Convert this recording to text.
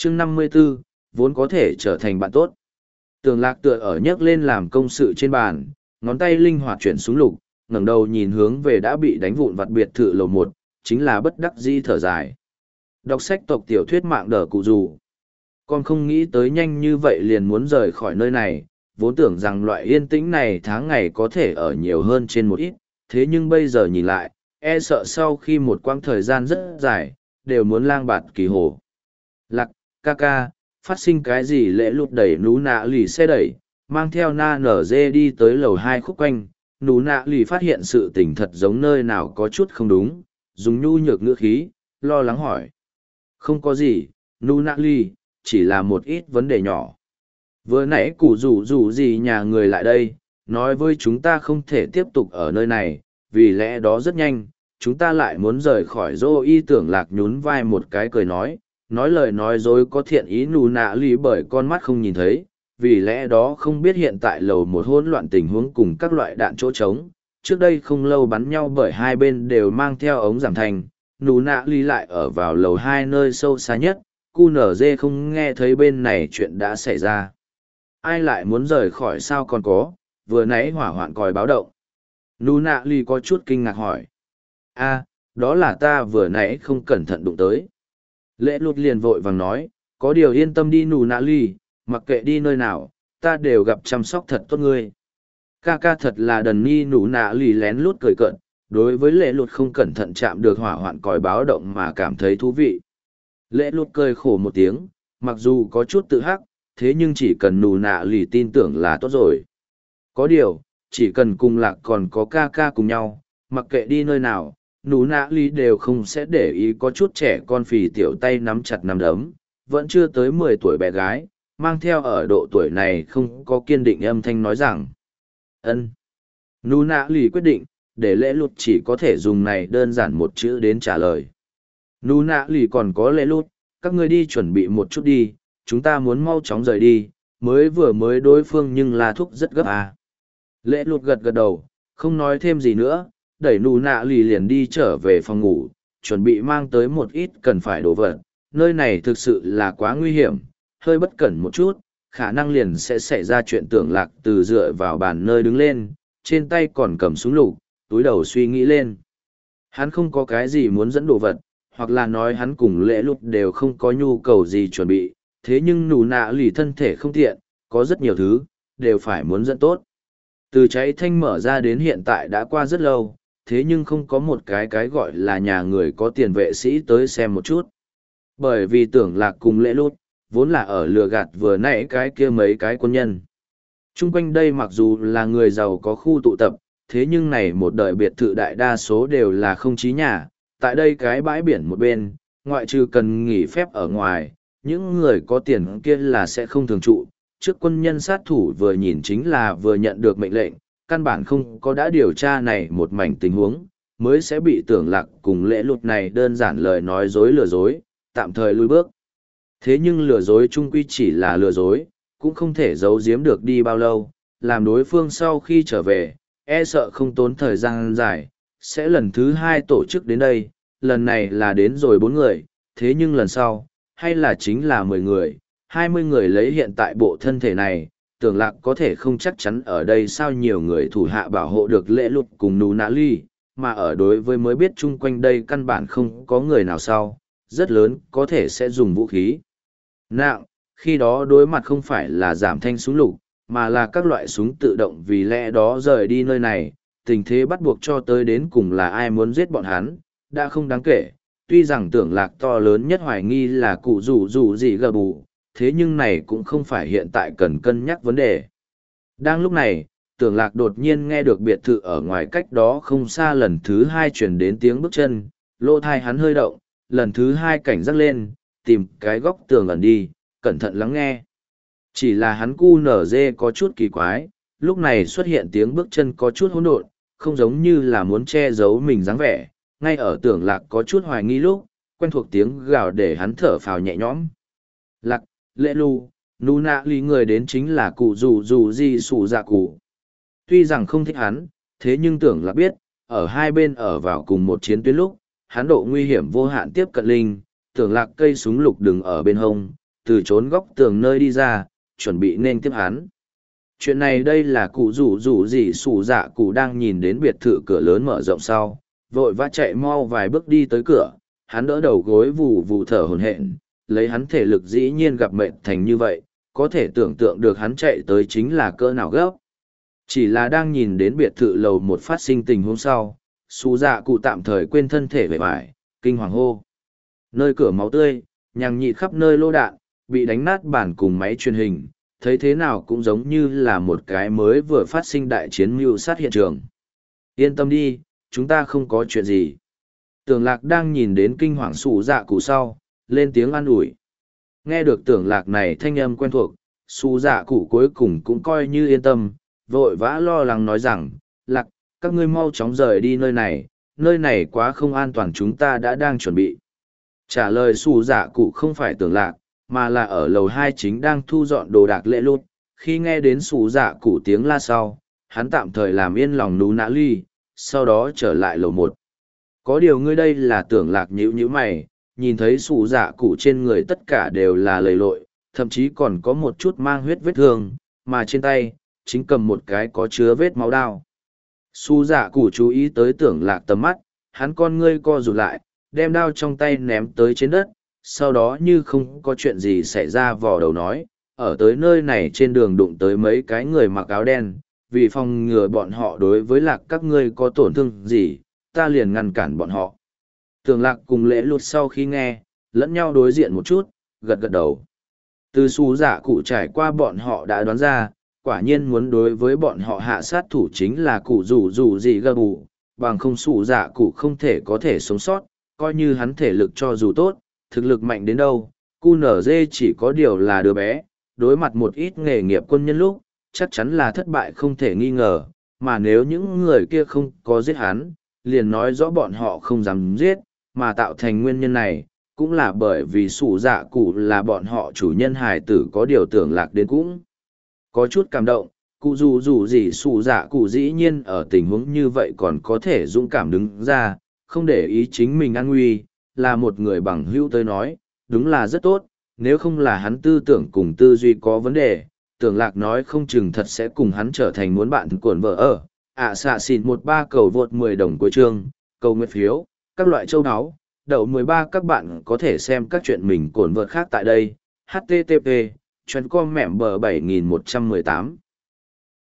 chương 54, vốn có thể trở thành bạn tốt. Tưởng Lạc tựa ở nhấc lên làm công sự trên bàn, ngón tay linh hoạt chuyển xuống lục, ngẩng đầu nhìn hướng về đã bị đánh vụn vặt biệt thự lầu một, chính là bất đắc dĩ thở dài. Đọc sách tộc tiểu thuyết mạng đờ cụ dù. Con không nghĩ tới nhanh như vậy liền muốn rời khỏi nơi này, vốn tưởng rằng loại yên tĩnh này tháng ngày có thể ở nhiều hơn trên một ít, thế nhưng bây giờ nhìn lại, e sợ sau khi một quãng thời gian rất dài, đều muốn lang bạt kỳ hồ. Lạc, ca ca, phát sinh cái gì lễ lụt đẩy nú nạ lì xe đẩy, mang theo na nở dê đi tới lầu 2 khúc quanh, nú nạ lì phát hiện sự tình thật giống nơi nào có chút không đúng, dùng nhu nhược ngữ khí, lo lắng hỏi. Không có gì, nú nạ lì, chỉ là một ít vấn đề nhỏ. Vừa nãy cụ rủ gì nhà người lại đây, nói với chúng ta không thể tiếp tục ở nơi này, vì lẽ đó rất nhanh, chúng ta lại muốn rời khỏi dô y. Tưởng Lạc nhún vai một cái cười nói lời nói dối có thiện ý nù nạ lì bởi con mắt không nhìn thấy, vì lẽ đó không biết hiện tại lầu một hỗn loạn tình huống cùng các loại đạn chỗ trống, trước đây không lâu bắn nhau bởi hai bên đều mang theo ống giảm thanh, nù nạ lì lại ở vào lầu 2 nơi sâu xa nhất, cu nở dê không nghe thấy bên này chuyện đã xảy ra. Ai lại muốn rời khỏi sao còn có, vừa nãy hỏa hoạn còi báo động. Nù nạ lì có chút kinh ngạc hỏi. Đó là ta vừa nãy không cẩn thận đụng tới. Lễ lụt liền vội vàng nói, có điều yên tâm đi nù nạ lì, mặc kệ đi nơi nào, ta đều gặp chăm sóc thật tốt ngươi. Ca ca thật là đần ni. Nù nạ lì lén lút cười cợt, đối với lễ lụt không cẩn thận chạm được hỏa hoạn còi báo động mà cảm thấy thú vị. Lễ lụt cười khổ một tiếng, mặc dù có chút tự hắc, thế nhưng chỉ cần nù nạ lì tin tưởng là tốt rồi. Có điều, chỉ cần cùng Lạc còn có ca ca cùng nhau, mặc kệ đi nơi nào, nù nạ lì đều không sẽ để ý có chút trẻ con phì tiểu tay nắm chặt nắm đấm, vẫn chưa tới 10 tuổi bé gái, mang theo ở độ tuổi này không có kiên định âm thanh nói rằng. Ân. Nù nạ lì quyết định, để lễ lụt chỉ có thể dùng này đơn giản một chữ đến trả lời. Nù nạ lì còn có lễ lụt, các ngươi đi chuẩn bị một chút đi, chúng ta muốn mau chóng rời đi, mới đối phương nhưng là thúc rất gấp à. Lễ lụt gật gật đầu, không nói thêm gì nữa, đẩy nù nạ lì liền đi trở về phòng ngủ, chuẩn bị mang tới một ít cần phải đồ vật. Nơi này thực sự là quá nguy hiểm, hơi bất cẩn một chút, khả năng liền sẽ xảy ra chuyện. Tưởng Lạc từ dựa vào bàn nơi đứng lên, trên tay còn cầm súng lục, túi đầu suy nghĩ lên. Hắn không có cái gì muốn dẫn đồ vật, hoặc là nói hắn cùng lễ lụt đều không có nhu cầu gì chuẩn bị, thế nhưng nù nạ lì thân thể không tiện, có rất nhiều thứ, đều phải muốn dẫn tốt. Từ cháy thanh mở ra đến hiện tại đã qua rất lâu, thế nhưng không có một cái gọi là nhà người có tiền vệ sĩ tới xem một chút. Bởi vì Tưởng Lạc cùng lễ lút, vốn là ở lừa gạt vừa nãy cái kia mấy cái quân nhân. Trung quanh đây mặc dù là người giàu có khu tụ tập, thế nhưng này một đời biệt thự đại đa số đều là không chí nhà, tại đây cái bãi biển một bên, ngoại trừ cần nghỉ phép ở ngoài, những người có tiền kia là sẽ không thường trụ. Trước quân nhân sát thủ vừa nhìn chính là vừa nhận được mệnh lệnh, căn bản không có đã điều tra này một mảnh tình huống, mới sẽ bị Tưởng Lạc cùng lễ lụt này đơn giản lời nói dối lừa dối, tạm thời lui bước. Thế nhưng lừa dối chung quy chỉ là lừa dối, cũng không thể giấu giếm được đi bao lâu, làm đối phương sau khi trở về, e sợ không tốn thời gian dài, sẽ lần thứ 2 tổ chức đến đây, lần này là đến rồi 4 người, thế nhưng lần sau, hay là chính là 10 người, 20 người lấy hiện tại bộ thân thể này, Tưởng Lạc có thể không chắc chắn ở đây sao nhiều người thủ hạ bảo hộ được lễ lụt cùng nù nạ ly, mà ở đối với mới biết chung quanh đây căn bản không có người nào sau, rất lớn có thể sẽ dùng vũ khí nặng, khi đó đối mặt không phải là giảm thanh súng lục, mà là các loại súng tự động, vì lẽ đó rời đi nơi này, tình thế bắt buộc cho tới đến cùng là ai muốn giết bọn hắn, đã không đáng kể. Tuy rằng Tưởng Lạc to lớn nhất hoài nghi là cụ rủ gì gờ bù, thế nhưng này cũng không phải hiện tại cần cân nhắc vấn đề. Đang lúc này, Tưởng Lạc đột nhiên nghe được biệt thự ở ngoài cách đó không xa lần thứ 2 truyền đến tiếng bước chân, lỗ thai hắn hơi động, lần thứ 2 cảnh giác lên, tìm cái góc tường ẩn đi, cẩn thận lắng nghe. Chỉ là hắn cu nở dê có chút kỳ quái, lúc này xuất hiện tiếng bước chân có chút hỗn độn, không giống như là muốn che giấu mình dáng vẻ, ngay ở Tưởng Lạc có chút hoài nghi lúc, quen thuộc tiếng gào để hắn thở phào nhẹ nhõm. Lạc, lễ lu, nù nạ ly người đến chính là cụ rủ gì sủ dạ cụ. Tuy rằng không thích hắn, thế nhưng Tưởng Lạc biết, ở hai bên ở vào cùng một chiến tuyến lúc, hắn độ nguy hiểm vô hạn tiếp cận linh, Tưởng Lạc cây súng lục đừng ở bên hông, từ trốn góc tường nơi đi ra, chuẩn bị nên tiếp hắn. Chuyện này đây là cụ rủ rủ gì sủ dạ cụ đang nhìn đến biệt thự cửa lớn mở rộng sau, vội vã chạy mau vài bước đi tới cửa, hắn đỡ đầu gối vù vù thở hổn hển, lấy hắn thể lực dĩ nhiên gặp mệnh thành như vậy, có thể tưởng tượng được hắn chạy tới chính là cỡ nào gấp. Chỉ là đang nhìn đến biệt thự lầu một phát sinh tình huống sau, sủ dạ cụ tạm thời quên thân thể vẻ vải, kinh hoàng hô. Nơi cửa máu tươi, nhằng nhịt khắp nơi lô đạn, bị đánh nát bản cùng máy truyền hình, thấy thế nào cũng giống như là một cái mới vừa phát sinh đại chiến mưu sát hiện trường. Yên tâm đi, chúng ta không có chuyện gì. Tưởng lạc đang nhìn đến kinh hoàng sủ dạ cụ sau, lên tiếng an ủi. Nghe được tưởng lạc này thanh âm quen thuộc, sủ dạ cụ cuối cùng cũng coi như yên tâm, vội vã lo lắng nói rằng, lạc, các ngươi mau chóng rời đi nơi này quá không an toàn, chúng ta đã đang chuẩn bị. Trả lời sủ dạ cụ không phải tưởng lạc, mà là ở lầu 2 chính đang thu dọn đồ đạc lệ lút. Khi nghe đến sủ dạ cụ tiếng la sau, hắn tạm thời làm yên lòng nú nã ly, sau đó trở lại lầu 1. Có điều ngươi đây là tưởng lạc nhíu mày, nhìn thấy sủ dạ cụ trên người tất cả đều là lầy lội, thậm chí còn có một chút mang huyết vết thương, mà trên tay, chính cầm một cái có chứa vết máu đao. Sủ dạ cụ chú ý tới tưởng lạc tầm mắt, hắn con ngươi co rụt lại, đem đao trong tay ném tới trên đất, sau đó như không có chuyện gì xảy ra vò đầu nói, ở tới nơi này trên đường đụng tới mấy cái người mặc áo đen, vì phòng ngừa bọn họ đối với lạc các ngươi có tổn thương gì, ta liền ngăn cản bọn họ. Tưởng lạc cùng lễ lụt sau khi nghe, lẫn nhau đối diện một chút, gật gật đầu. Từ xù giả cụ trải qua bọn họ đã đoán ra, quả nhiên muốn đối với bọn họ hạ sát thủ chính là cụ rủ gì gơ bù, bằng không xù giả cụ không thể có thể sống sót, coi như hắn thể lực cho dù tốt, thực lực mạnh đến đâu, QNZ chỉ có điều là đứa bé, đối mặt một ít nghề nghiệp quân nhân lúc, chắc chắn là thất bại không thể nghi ngờ, mà nếu những người kia không có giết hắn, liền nói rõ bọn họ không dám giết, mà tạo thành nguyên nhân này, cũng là bởi vì sủ dạ cụ là bọn họ chủ nhân hài tử có điều tưởng lạc đến cũng. Có chút cảm động, cụ dù gì sủ dạ cụ dĩ nhiên ở tình huống như vậy còn có thể dũng cảm đứng ra, không để ý chính mình an nguy, là một người bằng hữu tới nói, đúng là rất tốt, nếu không là hắn tư tưởng cùng tư duy có vấn đề, tưởng lạc nói không chừng thật sẽ cùng hắn trở thành muốn bạn cuộn vợ ở. Xạ xịn 13 cầu vượt 10 đồng cuối chương, cầu nguyện phiếu, các loại châu áo, đậu 13 các bạn có thể xem các chuyện mình cuộn vợt khác tại đây, http, chuyên com mẹm bờ 7118.